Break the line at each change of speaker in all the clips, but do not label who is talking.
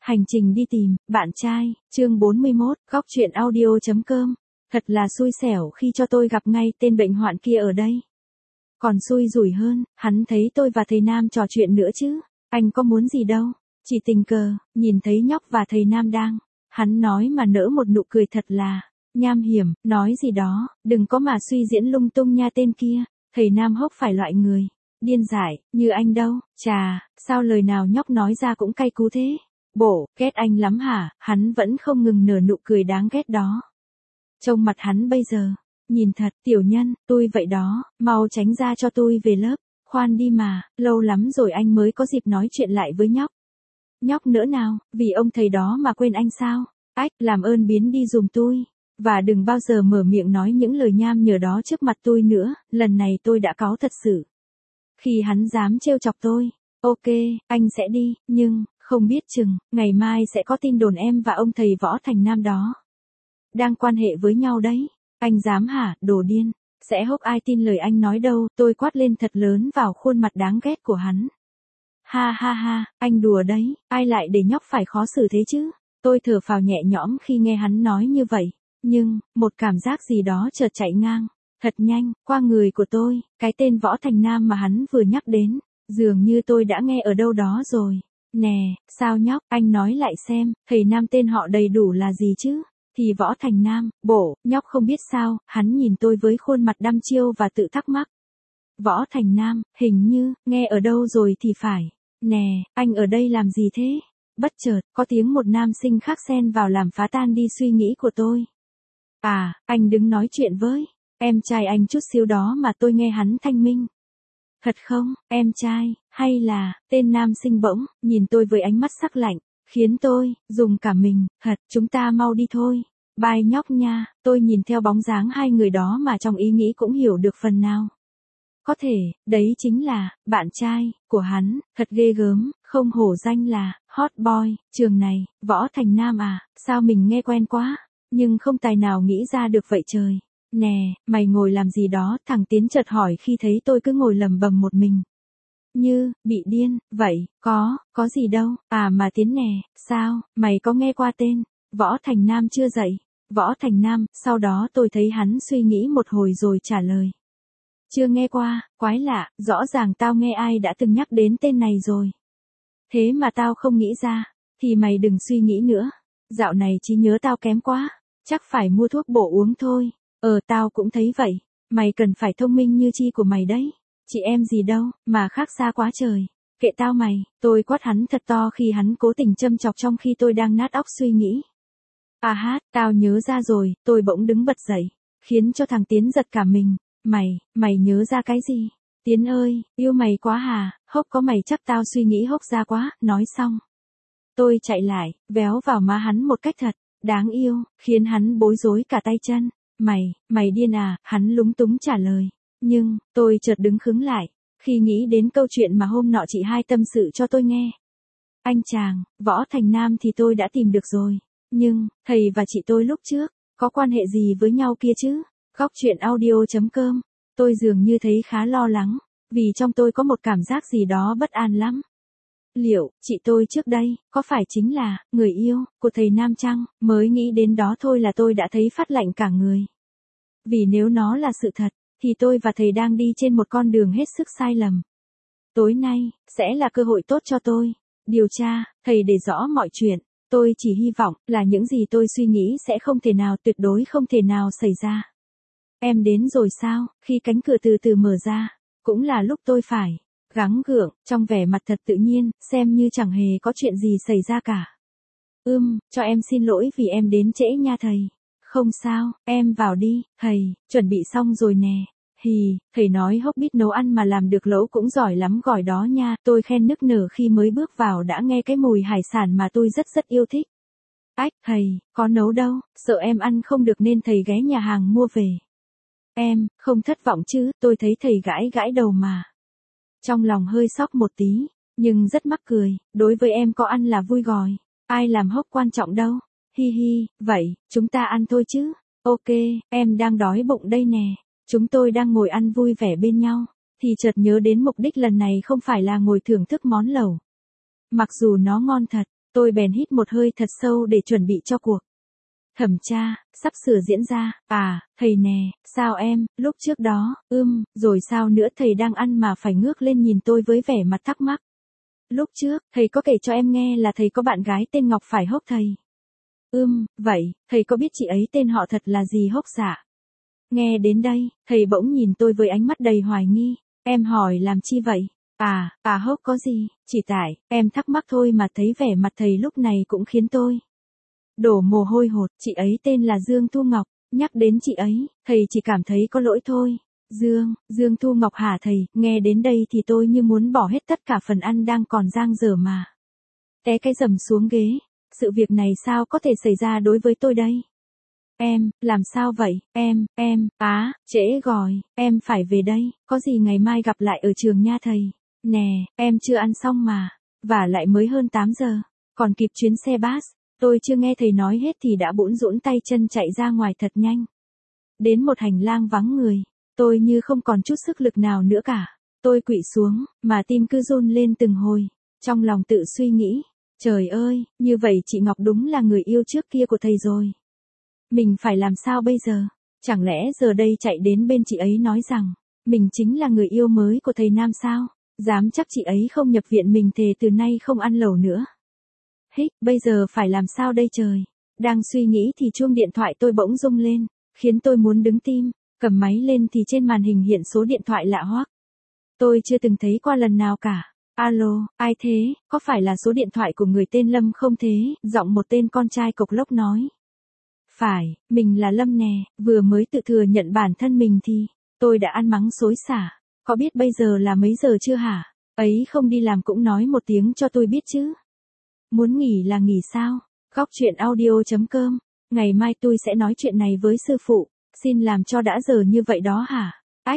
Hành trình đi tìm, bạn trai, chương 41, góc truyện audio.com. Thật là xui xẻo khi cho tôi gặp ngay tên bệnh hoạn kia ở đây. Còn xui rủi hơn, hắn thấy tôi và thầy Nam trò chuyện nữa chứ. Anh có muốn gì đâu. Chỉ tình cờ, nhìn thấy nhóc và thầy Nam đang. Hắn nói mà nở một nụ cười thật là nham hiểm, nói gì đó, đừng có mà suy diễn lung tung nha tên kia. Thầy Nam hốc phải loại người điên dại, như anh đâu. Chà, sao lời nào nhóc nói ra cũng cay cú thế. Bộ, ghét anh lắm hả? Hắn vẫn không ngừng nở nụ cười đáng ghét đó. Trông mặt hắn bây giờ, nhìn thật, tiểu nhân, tôi vậy đó, mau tránh ra cho tôi về lớp. Khoan đi mà, lâu lắm rồi anh mới có dịp nói chuyện lại với nhóc. Nhóc nữa nào, vì ông thầy đó mà quên anh sao? Ách, làm ơn biến đi giùm tôi. Và đừng bao giờ mở miệng nói những lời nham nhở đó trước mặt tôi nữa, lần này tôi đã cáu thật sự. Khi hắn dám trêu chọc tôi, ok, anh sẽ đi, nhưng, không biết chừng, ngày mai sẽ có tin đồn em và ông thầy Võ Thành Nam đó đang quan hệ với nhau đấy. Anh dám hả, đồ điên, sẽ hốc ai tin lời anh nói đâu, tôi quát lên thật lớn vào khuôn mặt đáng ghét của hắn. Ha ha ha, anh đùa đấy, ai lại để nhóc phải khó xử thế chứ? Tôi thở phào nhẹ nhõm khi nghe hắn nói như vậy, nhưng, một cảm giác gì đó chợt chạy ngang, thật nhanh, qua người của tôi, cái tên Võ Thành Nam mà hắn vừa nhắc đến, dường như tôi đã nghe ở đâu đó rồi. Nè, sao nhóc, anh nói lại xem, thầy Nam tên họ đầy đủ là gì chứ? Thì Võ Thành Nam, bộ, nhóc không biết sao, hắn nhìn tôi với khuôn mặt đăm chiêu và tự thắc mắc. Võ Thành Nam, hình như, nghe ở đâu rồi thì phải. Nè, anh ở đây làm gì thế? Bất chợt, có tiếng một nam sinh khác xen vào làm phá tan đi suy nghĩ của tôi. À, anh đứng nói chuyện với em trai anh chút xíu đó mà tôi nghe hắn thanh minh. Thật không, em trai, hay là, tên nam sinh bỗng, nhìn tôi với ánh mắt sắc lạnh, khiến tôi, dùng cả mình, thật, chúng ta mau đi thôi. Bye nhóc nha, tôi nhìn theo bóng dáng hai người đó mà trong ý nghĩ cũng hiểu được phần nào. Có thể, đấy chính là, bạn trai, của hắn, thật ghê gớm, không hổ danh là, hot boy, trường này, Võ Thành Nam à, sao mình nghe quen quá, nhưng không tài nào nghĩ ra được vậy trời. Nè, mày ngồi làm gì đó, thằng Tiến chợt hỏi khi thấy tôi cứ ngồi lầm bầm một mình. Như, bị điên, vậy, có gì đâu, à mà Tiến nè, sao, mày có nghe qua tên, Võ Thành Nam chưa dậy? Võ Thành Nam, sau đó tôi thấy hắn suy nghĩ một hồi rồi trả lời. Chưa nghe qua, quái lạ, rõ ràng tao nghe ai đã từng nhắc đến tên này rồi. Thế mà tao không nghĩ ra, thì mày đừng suy nghĩ nữa. Dạo này trí nhớ tao kém quá, chắc phải mua thuốc bổ uống thôi. Tao cũng thấy vậy, mày cần phải thông minh như chi của mày đấy. Chị em gì đâu, mà khác xa quá trời. Kệ tao mày, tôi quát hắn thật to khi hắn cố tình châm chọc trong khi tôi đang nát óc suy nghĩ. À hát, tao nhớ ra rồi, tôi bỗng đứng bật dậy, khiến cho thằng Tiến giật cả mình. Mày nhớ ra cái gì? Tiến ơi, yêu mày quá hà, hốc có mày chắc tao suy nghĩ hốc ra quá, nói xong. Tôi chạy lại, véo vào má hắn một cách thật đáng yêu, khiến hắn bối rối cả tay chân. Mày điên à, hắn lúng túng trả lời. Nhưng, tôi chợt đứng khựng lại, khi nghĩ đến câu chuyện mà hôm nọ chị hai tâm sự cho tôi nghe. Anh chàng, Võ Thành Nam thì tôi đã tìm được rồi. Nhưng, thầy và chị tôi lúc trước, có quan hệ gì với nhau kia chứ? Góc truyện audio.com. Tôi dường như thấy khá lo lắng, vì trong tôi có một cảm giác gì đó bất an lắm. Liệu, chị tôi trước đây, có phải chính là, người yêu, của thầy Nam chăng? Mới nghĩ đến đó thôi là tôi đã thấy phát lạnh cả người. Vì nếu nó là sự thật, thì tôi và thầy đang đi trên một con đường hết sức sai lầm. Tối nay, sẽ là cơ hội tốt cho tôi. Điều tra, thầy để rõ mọi chuyện. Tôi chỉ hy vọng, là những gì tôi suy nghĩ sẽ không thể nào, tuyệt đối không thể nào xảy ra. Em đến rồi sao? Khi cánh cửa từ từ mở ra, cũng là lúc tôi phải gắng gượng, trong vẻ mặt thật tự nhiên, xem như chẳng hề có chuyện gì xảy ra cả. Cho em xin lỗi vì em đến trễ nha thầy. Không sao, em vào đi, thầy, chuẩn bị xong rồi nè. Thầy nói hốc biết nấu ăn mà làm được lẩu cũng giỏi lắm gỏi đó nha. Tôi khen nức nở khi mới bước vào đã nghe cái mùi hải sản mà tôi rất rất yêu thích. Ách, thầy, có nấu đâu, sợ em ăn không được nên thầy ghé nhà hàng mua về. Em, không thất vọng chứ, tôi thấy thầy gãi gãi đầu mà. Trong lòng hơi sốc một tí, nhưng rất mắc cười, đối với em có ăn là vui rồi. Ai làm hốc quan trọng đâu. Vậy, chúng ta ăn thôi chứ. Ok, em đang đói bụng đây nè. Chúng tôi đang ngồi ăn vui vẻ bên nhau, thì chợt nhớ đến mục đích lần này không phải là ngồi thưởng thức món lẩu. Mặc dù nó ngon thật,
Tôi bèn hít một hơi thật sâu để chuẩn bị cho cuộc thẩm tra, sắp sửa diễn ra. À, thầy nè, sao em, lúc trước đó, rồi sao nữa? Thầy đang ăn mà phải ngước lên nhìn tôi với vẻ mặt thắc mắc. Lúc trước, thầy có kể cho em nghe là thầy có bạn gái tên Ngọc phải hốc thầy? Vậy, thầy có biết chị ấy tên họ thật là gì hốc dạ? Nghe đến đây, thầy bỗng nhìn tôi với ánh mắt đầy hoài nghi. Em hỏi làm chi vậy? Hốc có gì, chỉ tại, em thắc mắc thôi mà. Thấy vẻ mặt thầy lúc này cũng khiến tôi đổ mồ hôi hột. Chị ấy tên là Dương Thu Ngọc. Nhắc đến chị ấy, thầy chỉ cảm thấy có lỗi thôi. Dương Thu Ngọc hả thầy? Nghe đến đây thì tôi như muốn bỏ hết tất cả phần ăn đang còn dang dở mà té cái rầm xuống ghế. Sự việc này sao có thể xảy ra đối với tôi đây? Em, làm sao vậy? Trễ rồi, em phải về đây, có gì ngày mai gặp lại ở trường nha thầy. Nè, em chưa ăn xong mà, và lại mới hơn 8 giờ, còn kịp chuyến xe bus. Tôi chưa nghe thầy nói hết thì đã bủn rũn tay chân chạy ra ngoài thật nhanh. Đến một hành lang vắng người, tôi như không còn chút sức lực nào nữa cả. Tôi quỵ xuống, mà tim cứ run lên từng hồi, trong lòng tự suy nghĩ. Trời ơi, như vậy chị Ngọc đúng là người yêu trước kia của thầy rồi. Mình phải làm sao bây giờ? Chẳng lẽ giờ đây chạy đến bên chị ấy nói rằng mình chính là người yêu mới của thầy Nam sao? Dám chắc chị ấy không nhập viện, mình thề từ nay không ăn lẩu nữa. Bây giờ phải làm sao đây trời? Đang suy nghĩ thì chuông điện thoại tôi bỗng rung lên, khiến tôi muốn đứng tim. Cầm máy lên thì trên màn hình hiện số điện thoại lạ hoắc. Tôi chưa từng thấy qua lần nào cả. Alo, ai thế? Có phải là số điện thoại của người tên Lâm không thế? Giọng một tên con trai cộc lốc nói. Phải, mình là Lâm nè. Vừa mới tự thừa nhận bản thân mình thì tôi đã ăn mắng xối xả. Có biết bây giờ là mấy giờ chưa hả? Ấy không đi làm cũng nói một tiếng cho tôi biết chứ. Muốn nghỉ là nghỉ sao? Góc chuyện audio.com. Ngày mai tôi sẽ nói chuyện này với sư phụ. Xin làm cho đã giờ như vậy đó hả?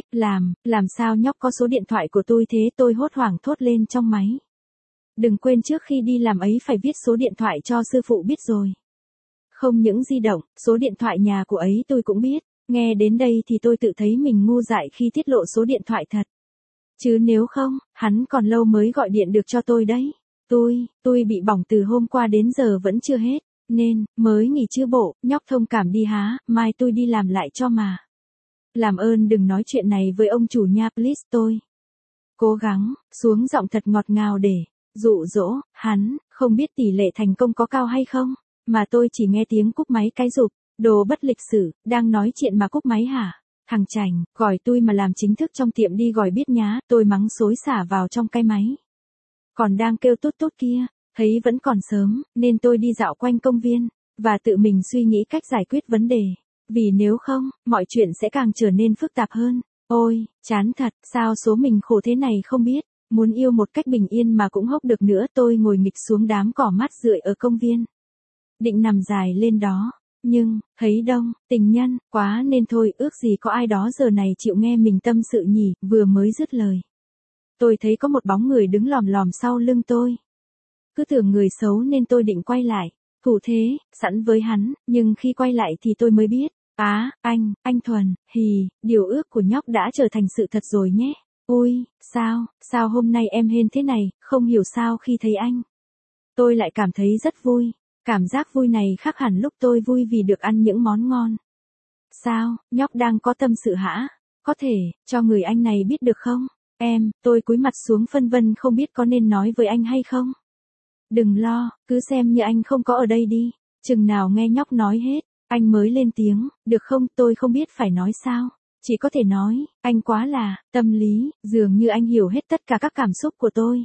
Làm sao nhóc có số điện thoại của tôi thế? Tôi hốt hoảng thốt lên trong máy. Đừng quên trước khi đi làm ấy phải viết số điện thoại cho sư phụ biết rồi. Không những di động, số điện thoại nhà của ấy tôi cũng biết. Nghe đến đây thì tôi tự thấy mình ngu dại khi tiết lộ số điện thoại thật. Chứ nếu không, hắn còn lâu mới gọi điện được cho tôi đấy. Tôi bị bỏng từ hôm qua đến giờ vẫn chưa hết, nên, mới nghỉ chưa bộ, nhóc thông cảm đi há, mai tôi đi làm lại cho mà. Làm ơn đừng nói chuyện này với ông chủ nha please. Tôi cố gắng, xuống giọng thật ngọt ngào để dụ dỗ hắn. Không biết tỷ lệ thành công có cao hay không, mà tôi chỉ nghe tiếng cúp máy cái rụp. Đồ bất lịch sử, đang nói chuyện mà cúp máy hả? Thằng Chành, gọi tôi mà làm chính thức trong tiệm đi gọi biết nhá. Tôi mắng xối xả vào trong cái máy. Còn đang kêu tốt tốt kia, thấy vẫn còn sớm, nên tôi đi dạo quanh công viên, và tự mình suy nghĩ cách giải quyết vấn đề. Vì nếu không, mọi chuyện sẽ càng trở nên phức tạp hơn. Ôi, chán thật, sao số mình khổ thế này không biết. Muốn yêu một cách bình yên mà cũng hốc được nữa. Tôi ngồi nghịch xuống đám cỏ mát rượi ở công viên. Định nằm dài lên đó. Nhưng, thấy đông, tình nhân, quá nên thôi. Ước gì có ai đó giờ này chịu nghe mình tâm sự nhỉ. Vừa mới dứt lời, tôi thấy có một bóng người đứng lòm lòm sau lưng tôi. Cứ tưởng người xấu nên tôi định quay lại, thủ thế, sẵn với hắn, nhưng khi quay lại thì tôi mới biết. Anh Thuần, điều ước của nhóc đã trở thành sự thật rồi nhé. Ôi, sao hôm nay em hên thế này, không hiểu sao khi thấy anh. Tôi lại cảm thấy rất vui, cảm giác vui này khác hẳn lúc tôi vui vì được ăn những món ngon. Sao, nhóc đang có tâm sự hả? Có thể, cho người anh này biết được không? Tôi cúi mặt xuống phân vân không biết có nên nói với anh hay không. Đừng lo, cứ xem như anh không có ở đây đi. Chừng nào nghe nhóc nói hết, anh mới lên tiếng, được không? Tôi không biết phải nói sao. Chỉ có thể nói, anh quá là tâm lý, dường như anh hiểu hết tất cả các cảm xúc của tôi.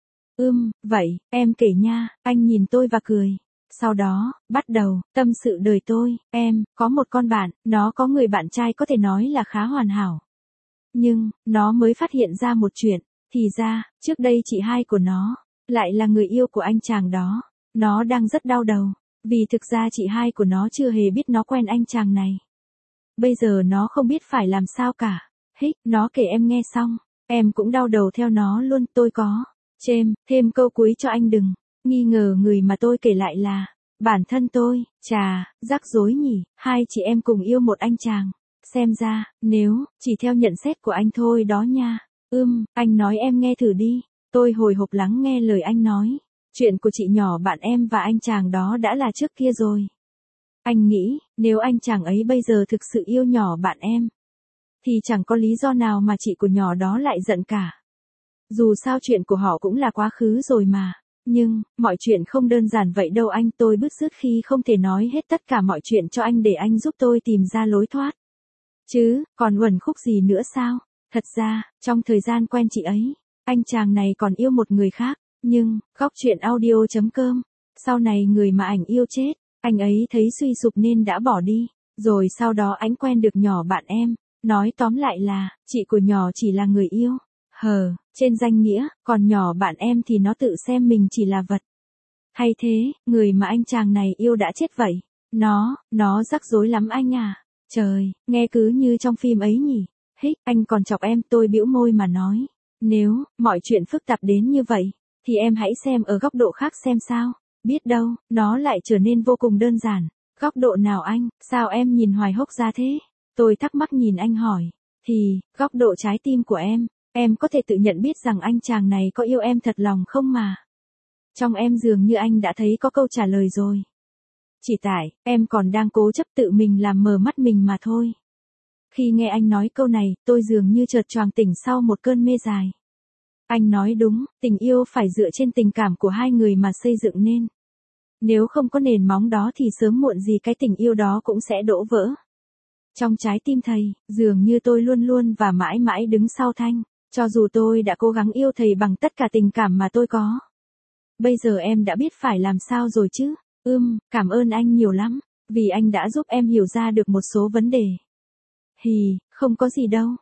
Vậy, em kể nha. Anh nhìn tôi và cười. Sau đó, bắt đầu, tâm sự đời tôi. Em, có một con bạn, nó có người bạn trai có thể nói là khá hoàn hảo. Nhưng, nó mới phát hiện ra một chuyện. Thì ra, trước đây chị hai của nó lại là người yêu của anh chàng đó. Nó đang rất đau đầu, vì thực ra chị hai của nó chưa hề biết nó quen anh chàng này. Bây giờ nó không biết phải làm sao cả. Nó kể em nghe xong, em cũng đau đầu theo nó luôn. Tôi có thêm câu cuối cho anh đừng nghi ngờ người mà tôi kể lại là bản thân tôi. Chà, rắc rối nhỉ. Hai chị em cùng yêu một anh chàng. Xem ra, nếu chỉ theo nhận xét của anh thôi đó nha. Anh nói em nghe thử đi. Tôi hồi hộp lắng nghe lời anh nói.
Chuyện của chị nhỏ bạn em và anh chàng đó đã là trước kia rồi. Anh nghĩ, nếu anh chàng ấy bây giờ thực sự yêu nhỏ bạn em, thì chẳng có lý do nào mà chị của nhỏ đó lại giận cả. Dù sao chuyện của họ cũng là quá khứ rồi mà. Nhưng, mọi chuyện không đơn giản vậy đâu anh. Tôi bứt rứt khi không thể nói hết tất cả mọi chuyện cho anh để anh giúp tôi tìm ra lối thoát. Chứ, còn uẩn khúc gì nữa sao? Thật ra, trong thời gian quen chị ấy, anh chàng này còn yêu một người khác. Nhưng, góc chuyện audio.com, sau này người mà ảnh yêu chết, anh ấy thấy suy sụp nên đã bỏ đi. Rồi sau đó anh quen được nhỏ bạn em. Nói tóm lại là, chị của nhỏ chỉ là người yêu. Trên danh nghĩa, còn nhỏ bạn em thì nó tự xem mình chỉ là vật. Hay thế, người mà anh chàng này yêu đã chết vậy. Nó rắc rối lắm anh à. Trời, nghe cứ như trong phim ấy nhỉ. Hích, anh còn chọc em. Tôi bĩu môi mà nói. Nếu, mọi chuyện phức tạp đến như vậy, thì em hãy xem ở góc độ khác xem sao. Biết đâu, nó lại trở nên vô cùng đơn giản. Góc độ nào anh, sao em nhìn hoài hốc ra thế? Tôi thắc mắc nhìn anh hỏi. Thì, góc độ trái tim của em có thể tự nhận biết rằng anh chàng này có yêu em thật lòng không mà. Trong em dường như anh đã thấy có câu trả lời rồi. Chỉ tại, em còn đang cố chấp tự mình làm mờ mắt mình mà thôi. Khi nghe anh nói câu này, tôi dường như chợt choàng tỉnh sau một cơn mê dài. Anh nói đúng, tình yêu phải dựa trên tình cảm của hai người mà xây dựng nên. Nếu không có nền móng đó thì sớm muộn gì cái tình yêu đó cũng sẽ đổ vỡ. Trong trái tim thầy, dường như tôi luôn luôn và mãi mãi đứng sau Thanh. Cho dù tôi đã cố gắng yêu thầy bằng tất cả tình cảm mà tôi có. Bây giờ em đã biết phải làm sao rồi chứ? Cảm ơn anh nhiều lắm, vì anh đã giúp em hiểu ra được một số vấn đề. Không có gì đâu.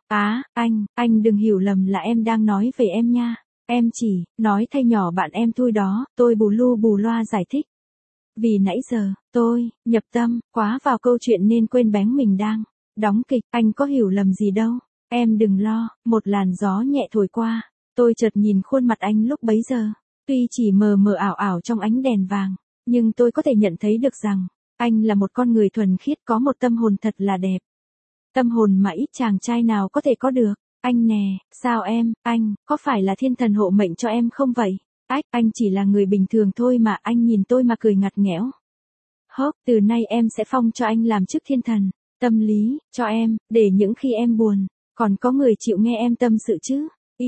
Anh đừng hiểu lầm là em đang nói về em nha. Em chỉ nói thay nhỏ bạn em thôi đó, tôi bù lu bù loa giải thích. Vì nãy giờ, tôi nhập tâm quá vào câu chuyện nên quên bén mình đang đóng kịch. Anh có hiểu lầm gì đâu. Em đừng lo. Một làn gió nhẹ thổi qua. Tôi chợt nhìn khuôn mặt anh lúc bấy giờ. Tuy chỉ mờ mờ ảo ảo trong ánh đèn vàng, nhưng tôi có thể nhận thấy được rằng, anh là một con người thuần khiết có một tâm hồn thật là đẹp. Tâm hồn mà ít chàng trai nào có thể có được. Anh nè, sao anh, có phải là thiên thần hộ mệnh cho em không vậy? Anh chỉ là người bình thường thôi mà. Anh nhìn tôi mà cười ngặt nghẽo. Từ nay em sẽ phong cho anh làm chức thiên thần, tâm lý, cho em, để những khi em buồn, còn có người chịu nghe em tâm sự chứ.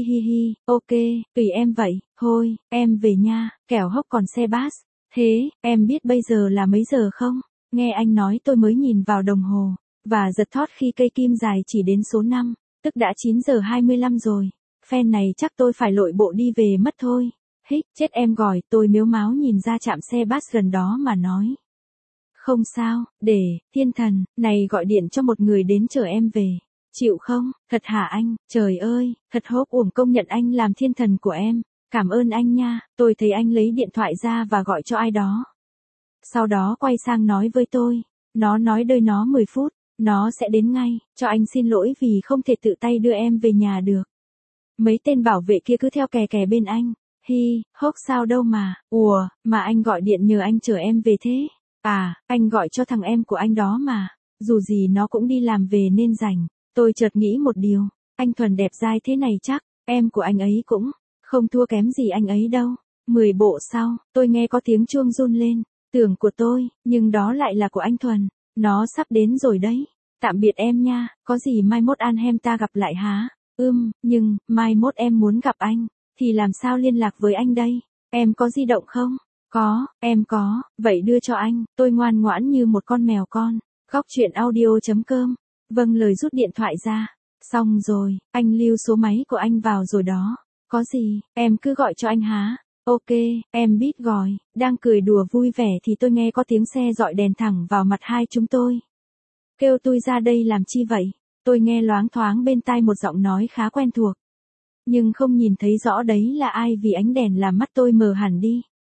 Ok, tùy em vậy. Thôi, em về nha, kẻo Hốc còn xe bus. Thế, em biết bây giờ là mấy giờ không? Nghe anh nói tôi mới nhìn vào đồng hồ, và giật thót khi cây kim dài chỉ đến số 5, tức đã 9 giờ 25 rồi. Phen này chắc tôi phải lội bộ đi về mất thôi. Chết em gọi. Tôi mếu máo nhìn ra trạm xe bus gần đó mà nói. Không sao, để, thiên thần, này gọi điện cho một người đến chở em về. Chịu không? Thật hả anh? Trời ơi, thật hốt uổng công nhận anh làm thiên thần của em. Cảm ơn anh nha. Tôi thấy anh lấy điện thoại ra và gọi cho ai đó. Sau đó quay sang nói với tôi. Nó nói đợi nó 10 phút, nó sẽ đến ngay. Cho anh xin lỗi vì không thể tự tay đưa em về nhà được. Mấy tên bảo vệ kia cứ theo kè kè bên anh. Hốc sao đâu mà. Mà anh gọi điện nhờ anh chở em về thế. Anh gọi cho thằng em của anh đó mà. Dù gì nó cũng đi làm về nên rảnh. Tôi chợt nghĩ một điều. Anh Thuần đẹp dai thế này chắc, em của anh ấy cũng không thua kém gì anh ấy đâu. 10 bộ sau, tôi nghe có tiếng chuông run lên. Tưởng của tôi, nhưng đó lại là của anh Thuần. Nó sắp đến rồi đấy. Tạm biệt em nha, có gì mai mốt Anhem ta gặp lại há? Nhưng, mai mốt em muốn gặp anh, thì làm sao liên lạc với anh đây? Em có di động không? Có, em có, vậy đưa cho anh. Tôi ngoan ngoãn như một con mèo con. Góc chuyện audio.com. Vâng lời rút điện thoại ra. Xong rồi, anh lưu số máy của anh vào rồi đó. Có gì, em cứ gọi cho anh há. Ok, em biết gọi. Đang cười đùa vui vẻ thì tôi nghe có tiếng xe dọi đèn thẳng vào mặt hai chúng tôi. Kêu tôi ra đây làm chi vậy? Tôi nghe loáng thoáng bên tai một giọng nói khá quen thuộc. Nhưng không nhìn thấy rõ đấy là ai vì ánh đèn làm mắt tôi mờ hẳn đi.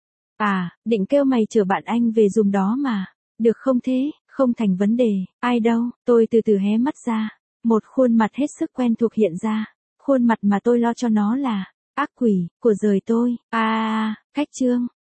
Định kêu mày chở bạn anh về giùm đó mà. Được không thế? Không thành vấn đề. Ai đâu? Tôi từ từ hé mắt ra. Một khuôn mặt hết sức quen thuộc hiện ra. Khuôn mặt mà tôi lo cho nó là ác quỷ của đời tôi. Khách Trương.